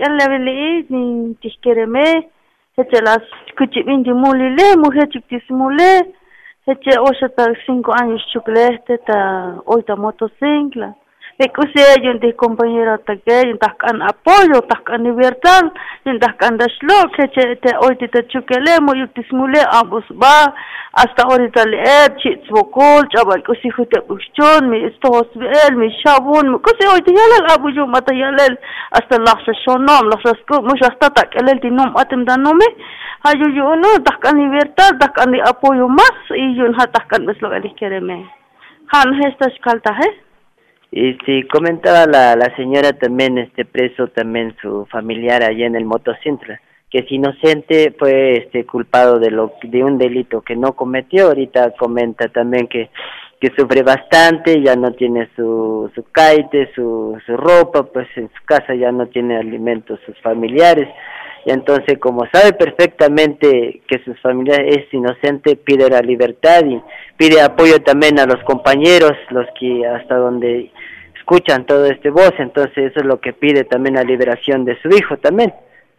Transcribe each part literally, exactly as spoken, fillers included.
el leveli ni tiskereme heche las kuchibin di mulile mujer chiktismule heche oshata cinco años chukleste ta oita motocicla Ecuse yun di compañero tage yun takkan apoyo takkan libertad yun takkan daslo heche te oita te chukele mo yutismule abus ba hasta ahorita leer chits bokol chabal kusi hute bushchon mi esto hospital mi shabun kusi oita yalal abu yo mata yalal hasta laxa shonom laxa sku mush hasta takelel tinom atem danome hayu yo no takkan libertad takkan di apoyo más y yun hatakkan beslo ali kereme han hestas kalta he. Y si comentaba la, la señora también, este preso también su familiar allá en el Motocintla, que es inocente, fue este culpado de lo de un delito que no cometió. Ahorita comenta también que que sufre bastante, ya no tiene su su caite, su su ropa, pues en su casa ya no tiene alimentos sus familiares. Y entonces, como sabe perfectamente que sus familiares es inocente, pide la libertad y pide apoyo también a los compañeros, los que hasta donde escuchan todo este voz, entonces eso es lo que pide también la liberación de su hijo también.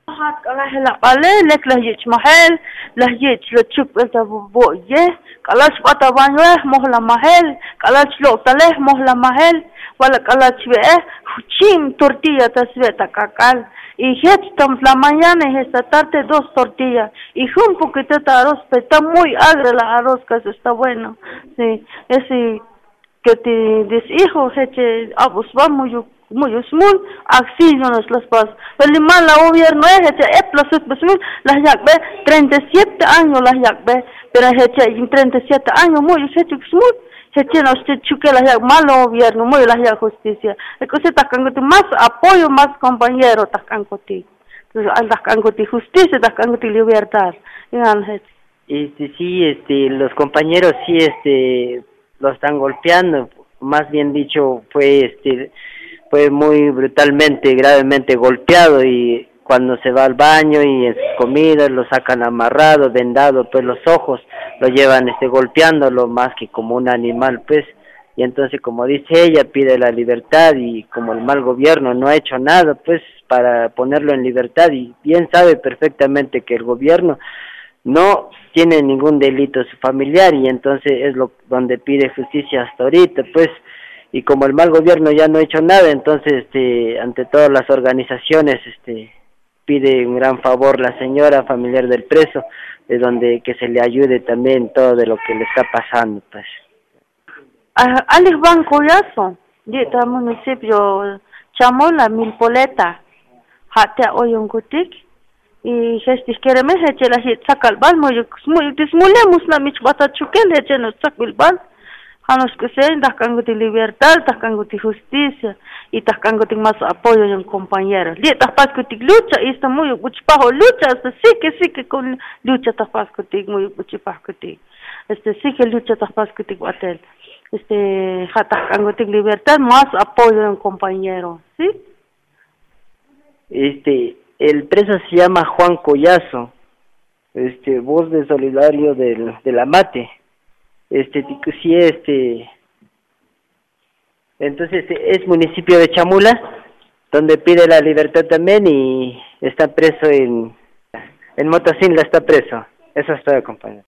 Wala kalach be chim tortilla tasbeta kakal y het tam la mañana y esta tarde dos tortillas y un poquito de arroz, pero está muy agria la arroz que está bueno. Sí, ese que te dis hijo heche abus va muy muy small así no nos las pas. Pero mal la gobierno es heche e plus small las yak be treinta y siete años las yak be pero heche en treinta y siete años muy heche small heche no se chuque las yak malo gobierno muy las yak justicia. Entonces takan más apoyo más compañero takan koti. Entonces takan koti justicia takan koti libertad. Este sí, este los compañeros sí este lo están golpeando, más bien dicho fue este fue muy brutalmente, gravemente golpeado y cuando se va al baño y en sus comidas lo sacan amarrado, vendado pues los ojos, lo llevan este golpeándolo más que como un animal pues, y entonces como dice ella pide la libertad y como el mal gobierno no ha hecho nada pues para ponerlo en libertad y bien sabe perfectamente que el gobierno no tiene ningún delito su familiar y entonces es lo donde pide justicia hasta ahorita pues, y como el mal gobierno ya no ha hecho nada, entonces este ante todas las organizaciones este pide un gran favor la señora familiar del preso, de donde que se le ayude también todo de lo que le está pasando pues. Alex Banco Yaso, de este municipio Chamola Milpoleta, hata oyungutik y gestis quereme heche la hit sakal bal muy muy dismulemos na mich bata chukel heche no sakbil bal hanos que se takan guti libertad takan guti justicia y takan guti más apoyo de un compañero li tapas guti lucha y está muy buchpajo lucha hasta sí que sí que con lucha tapas guti muy buchpajo guti este sí que lucha tapas guti guatel este takan guti libertad más apoyo de un compañero sí este el preso se llama Juan Collazo, este voz de solidario del de la Mate, este sí este, entonces es municipio de Chamula, donde pide la libertad también y está preso en en Motocintla está preso, eso es todo compañero.